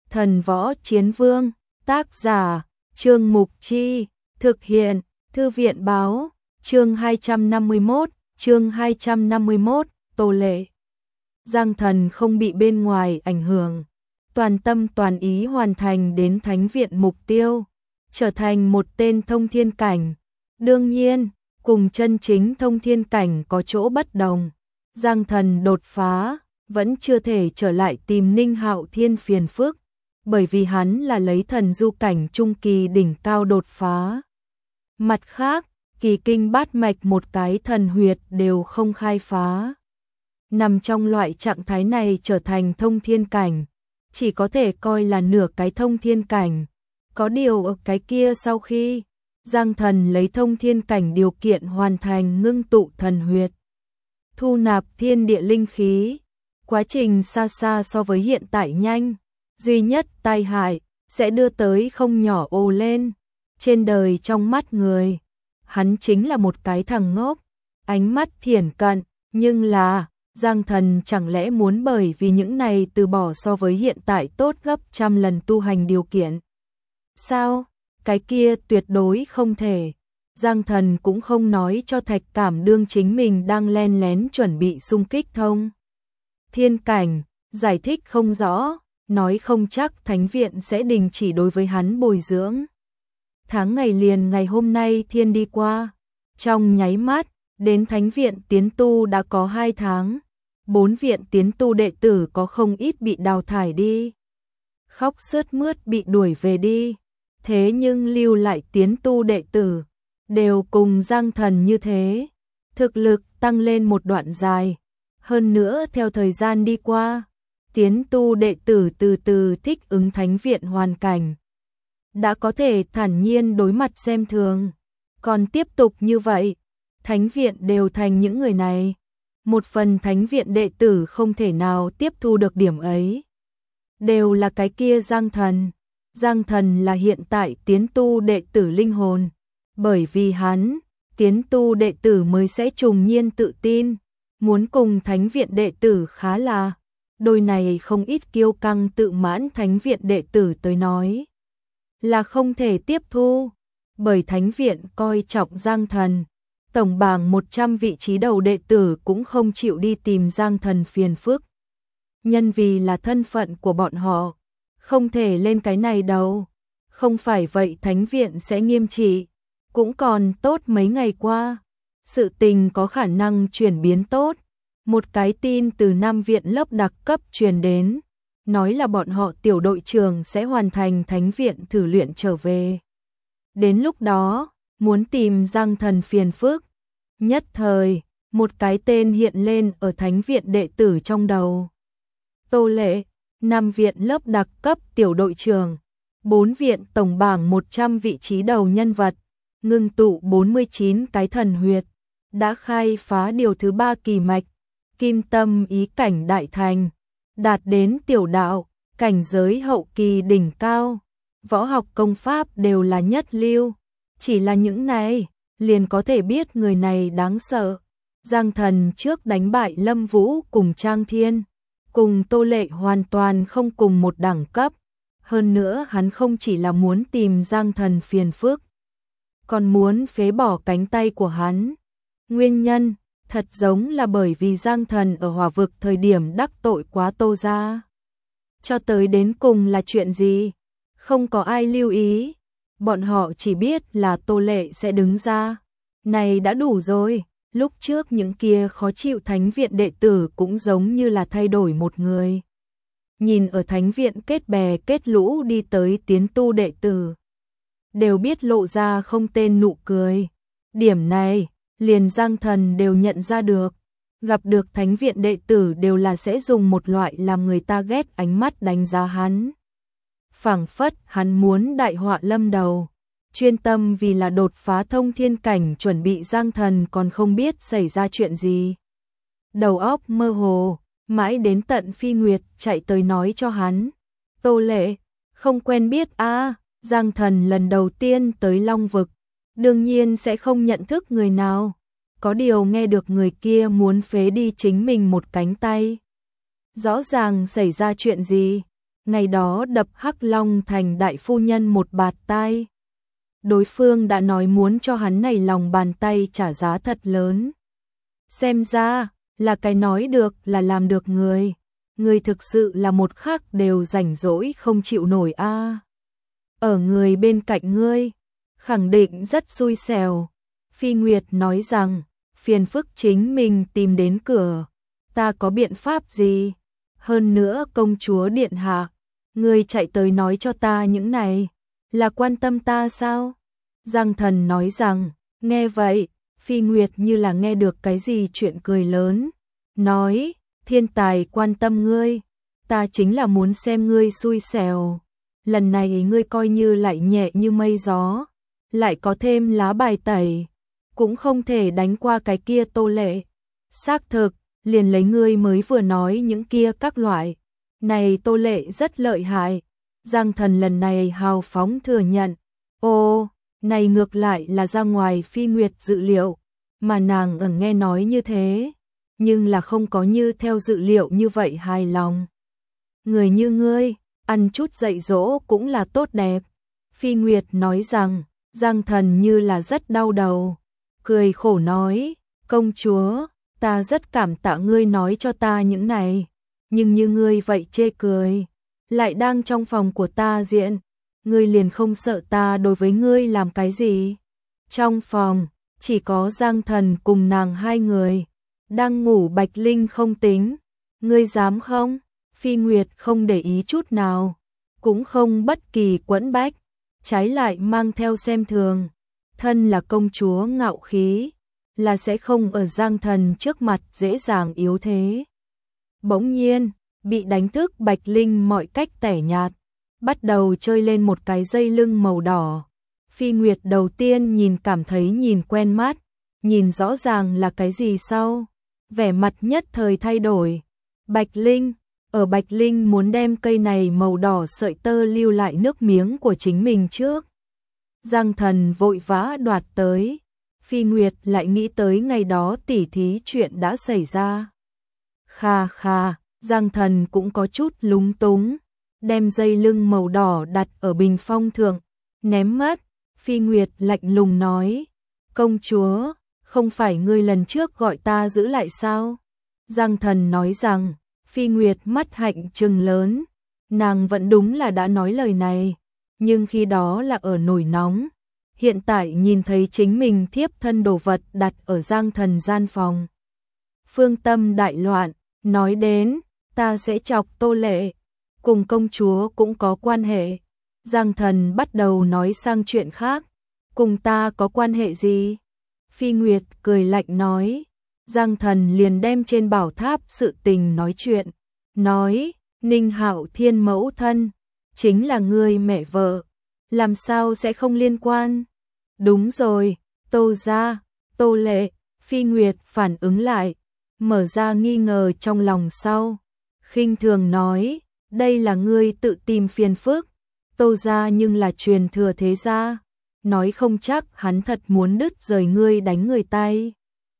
Thần Võ Chiến Vương, tác giả, Trương Mục Chi, thực hiện, Thư viện báo, chương 251, Tô Lệ. Giang Thần không bị bên ngoài ảnh hưởng, toàn tâm toàn ý hoàn thành đến thánh viện mục tiêu, trở thành một tên thông thiên cảnh. Đương nhiên, cùng chân chính thông thiên cảnh có chỗ bất đồng. Giang Thần đột phá, vẫn chưa thể trở lại tìm Ninh Hạo Thiên phiền phức, bởi vì hắn là lấy thần du cảnh trung kỳ đỉnh cao đột phá. Mặt khác, kỳ kinh bát mạch một cái thần huyệt đều không khai phá. Nằm trong loại trạng thái này trở thành thông thiên cảnh, chỉ có thể coi là nửa cái thông thiên cảnh. Có điều ở cái kia sau khi Giang Thần lấy thông thiên cảnh điều kiện hoàn thành ngưng tụ thần huyệt, thu nạp thiên địa linh khí, quá trình xa xa so với hiện tại nhanh, duy nhất tai hại sẽ đưa tới không nhỏ ồ lên. Trên đời trong mắt người, hắn chính là một cái thằng ngốc, ánh mắt thiển cận, nhưng là Giang Thần chẳng lẽ muốn bởi vì những này từ bỏ so với hiện tại tốt gấp trăm lần tu hành điều kiện? Sao? Cái kia tuyệt đối không thể. Giang Thần cũng không nói cho Thạch Cảm Đương chính mình đang len lén chuẩn bị xung kích thông thiên cảnh, giải thích không rõ, nói không chắc thánh viện sẽ đình chỉ đối với hắn bồi dưỡng. Tháng ngày liền ngày hôm nay thiên đi qua, trong nháy mắt, đến thánh viện tiến tu đã có 2 tháng, 4 viện tiến tu đệ tử có không ít bị đào thải đi, khóc sướt mướt bị đuổi về đi, thế nhưng lưu lại tiến tu đệ tử, đều cùng Giang Thần như thế, thực lực tăng lên một đoạn dài, hơn nữa theo thời gian đi qua, tiến tu đệ tử từ từ thích ứng thánh viện hoàn cảnh, đã có thể thản nhiên đối mặt xem thường. Còn tiếp tục như vậy, thánh viện đều thành những người này. Một phần thánh viện đệ tử không thể nào tiếp thu được điểm ấy. Đều là cái kia Giang Thần. Giang Thần là hiện tại tiến tu đệ tử linh hồn. Bởi vì hắn, tiến tu đệ tử mới sẽ trùng nhiên tự tin. Muốn cùng thánh viện đệ tử khá là, đôi này không ít kiêu căng tự mãn thánh viện đệ tử tới nói là không thể tiếp thu, bởi thánh viện coi trọng Giang Thần, tổng bảng 100 vị trí đầu đệ tử cũng không chịu đi tìm Giang Thần phiền phức. Nhân vì là thân phận của bọn họ, không thể lên cái này đâu, không phải vậy thánh viện sẽ nghiêm trị. Cũng còn tốt mấy ngày qua, sự tình có khả năng chuyển biến tốt. Một cái tin từ Nam viện lớp đặc cấp truyền đến, nói là bọn họ tiểu đội trưởng sẽ hoàn thành thánh viện thử luyện trở về. Đến lúc đó, muốn tìm Giang Thần phiền phức. Nhất thời, một cái tên hiện lên ở thánh viện đệ tử trong đầu. Tô Lệ, Nam viện lớp đặc cấp tiểu đội trưởng, 4 viện tổng bảng 100 vị trí đầu nhân vật, ngưng tụ 49 cái thần huyệt, đã khai phá điều thứ 3 kỳ mạch, kim tâm ý cảnh đại thành, đạt đến tiểu đạo, cảnh giới hậu kỳ đỉnh cao, võ học công pháp đều là nhất lưu, chỉ là những này, liền có thể biết người này đáng sợ. Giang Thần trước đánh bại Lâm Vũ cùng Trang Thiên, cùng Tô Lệ hoàn toàn không cùng một đẳng cấp, hơn nữa hắn không chỉ là muốn tìm Giang Thần phiền phức, còn muốn phế bỏ cánh tay của hắn. Nguyên nhân thật giống là bởi vì Giang Thần ở Hỏa Vực thời điểm đắc tội quá Tô gia. Cho tới đến cùng là chuyện gì? Không có ai lưu ý. Bọn họ chỉ biết là Tô Lệ sẽ đứng ra. Này đã đủ rồi. Lúc trước những kia khó chịu thánh viện đệ tử cũng giống như là thay đổi một người. Nhìn ở thánh viện kết bè kết lũ đi tới tiến tu đệ tử, đều biết lộ ra không tên nụ cười. Điểm này, liền Giang Thần đều nhận ra được. Gặp được thánh viện đệ tử đều là sẽ dùng một loại làm người ta ghét ánh mắt đánh giá hắn. Phảng phất hắn muốn đại họa lâm đầu. Chuyên tâm vì là đột phá thông thiên cảnh chuẩn bị. Giang Thần còn không biết xảy ra chuyện gì. Đầu óc mơ hồ, mãi đến tận Phi Nguyệt chạy tới nói cho hắn. Tô Lệ, không quen biết a. Giang Thần lần đầu tiên tới Long Vực, đương nhiên sẽ không nhận thức người nào. Có điều nghe được người kia muốn phế đi chính mình một cánh tay. Rõ ràng xảy ra chuyện gì? ngày đó đập Hắc Long Thành đại phu nhân một bạt tai. Đối phương đã nói muốn cho hắn này lòng bàn tay trả giá thật lớn. Xem ra là cái nói được là làm được người. Người thực sự là một khắc đều rảnh rỗi không chịu nổi a. Ở người bên cạnh ngươi, khẳng định rất xui xẻo. Phi Nguyệt nói rằng, phiền phức chính mình tìm đến cửa, ta có biện pháp gì? Hơn nữa công chúa điện hạ, ngươi chạy tới nói cho ta những này, là quan tâm ta sao? Giang Thần nói rằng, nghe vậy, Phi Nguyệt như là nghe được cái gì chuyện cười lớn, nói, thiên tài quan tâm ngươi, ta chính là muốn xem ngươi xui xẻo. Lần này ngươi coi như lại nhẹ như mây gió, lại có thêm lá bài tẩy, cũng không thể đánh qua cái kia Tô Lệ. Xác thực, liền lấy ngươi mới vừa nói những kia các loại. Này Tô Lệ rất lợi hại. Giang Thần lần này hào phóng thừa nhận. Ô, này ngược lại là ra ngoài Phi Nguyệt dự liệu, mà nàng nghe nói như thế, nhưng là không có như theo dự liệu như vậy hài lòng. Người như ngươi, ăn chút dạy dỗ cũng là tốt đẹp. Phi Nguyệt nói rằng, Giang Thần như là rất đau đầu, cười khổ nói, công chúa, ta rất cảm tạ ngươi nói cho ta những này, nhưng như ngươi vậy chê cười, lại đang trong phòng của ta diện, ngươi liền không sợ ta đối với ngươi làm cái gì? Trong phòng, chỉ có Giang Thần cùng nàng hai người, đang ngủ Bạch Linh không tính, ngươi dám không? Phi Nguyệt không để ý chút nào, cũng không bất kỳ quẫn bách, trái lại mang theo xem thường, thân là công chúa ngạo khí, là sẽ không ở Giang Thần trước mặt dễ dàng yếu thế. Bỗng nhiên, bị đánh thức Bạch Linh mọi cách tẻ nhạt, bắt đầu chơi lên một cái dây lưng màu đỏ. Phi Nguyệt đầu tiên nhìn cảm thấy nhìn quen mắt, nhìn rõ ràng là cái gì sau, vẻ mặt nhất thời thay đổi. Bạch Linh, ở Bạch Linh muốn đem cây này màu đỏ sợi tơ lưu lại nước miếng của chính mình trước. Giang Thần vội vã đoạt tới, Phi Nguyệt lại nghĩ tới ngày đó tỉ thí chuyện đã xảy ra. Kha kha, Giang Thần cũng có chút lúng túng, đem dây lưng màu đỏ đặt ở bình phong thượng, ném mất. Phi Nguyệt lạnh lùng nói, công chúa, không phải ngươi lần trước gọi ta giữ lại sao? Giang Thần nói rằng, Phi Nguyệt mắt hạnh trừng lớn, nàng vẫn đúng là đã nói lời này, nhưng khi đó là ở nổi nóng, hiện tại nhìn thấy chính mình thiếp thân đồ vật đặt ở Giang Thần gian phòng. Phương tâm đại loạn, nói đến, ta sẽ chọc Tô Lệ, cùng công chúa cũng có quan hệ. Giang Thần bắt đầu nói sang chuyện khác, cùng ta có quan hệ gì? Phi Nguyệt cười lạnh nói, Giang Thần liền đem trên bảo tháp sự tình nói chuyện, nói, Ninh Hạo Thiên mẫu thân, chính là người mẹ vợ, làm sao sẽ không liên quan? Đúng rồi, Tô gia, Tô Lệ. Phi Nguyệt phản ứng lại, mở ra nghi ngờ trong lòng sau, khinh thường nói, đây là ngươi tự tìm phiền phức, Tô gia nhưng là truyền thừa thế gia, nói không chắc hắn thật muốn đứt rời ngươi đánh người tay.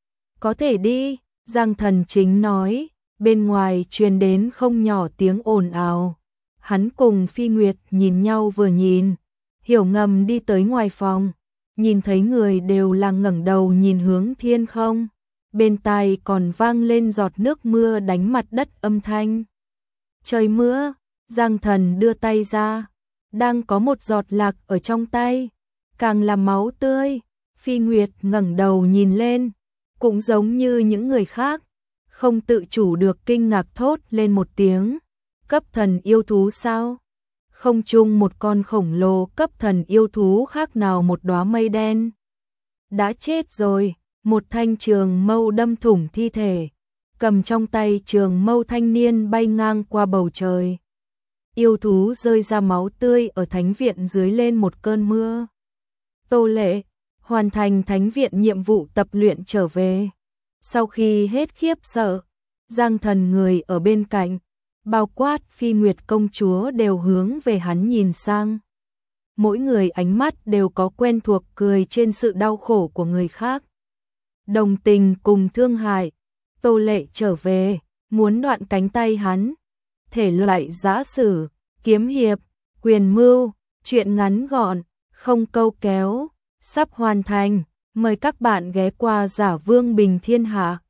Có thể đi, Giang Thần chính nói, bên ngoài truyền đến không nhỏ tiếng ồn ào. Hắn cùng Phi Nguyệt nhìn nhau vừa nhìn, hiểu ngầm đi tới ngoài phòng, nhìn thấy người đều là ngẩng đầu nhìn hướng thiên không, bên tai còn vang lên giọt nước mưa đánh mặt đất âm thanh. Trời mưa, Giang Thần đưa tay ra, đang có một giọt lạc ở trong tay, càng là máu tươi. Phi Nguyệt ngẩng đầu nhìn lên, cũng giống như những người khác, không tự chủ được kinh ngạc thốt lên một tiếng, cấp thần yêu thú sao? Không chung một con khổng lồ cấp thần yêu thú khác nào một đóa mây đen. Đã chết rồi, một thanh trường mâu đâm thủng thi thể, cầm trong tay trường mâu thanh niên bay ngang qua bầu trời. Yêu thú rơi ra máu tươi ở thánh viện dưới lên một cơn mưa. Tô Lệ, hoàn thành thánh viện nhiệm vụ tập luyện trở về. Sau khi hết khiếp sợ, Giang Thần người ở bên cạnh, bao quát Phi Nguyệt công chúa đều hướng về hắn nhìn sang. Mỗi người ánh mắt đều có quen thuộc cười trên sự đau khổ của người khác. Đồng tình cùng thương hại, Tô Lệ trở về, muốn đoạn cánh tay hắn. Thể loại giã sử, kiếm hiệp, quyền mưu, truyện ngắn gọn, không câu kéo, sắp hoàn thành. Mời các bạn ghé qua Giả Vương Bình Thiên Hạ.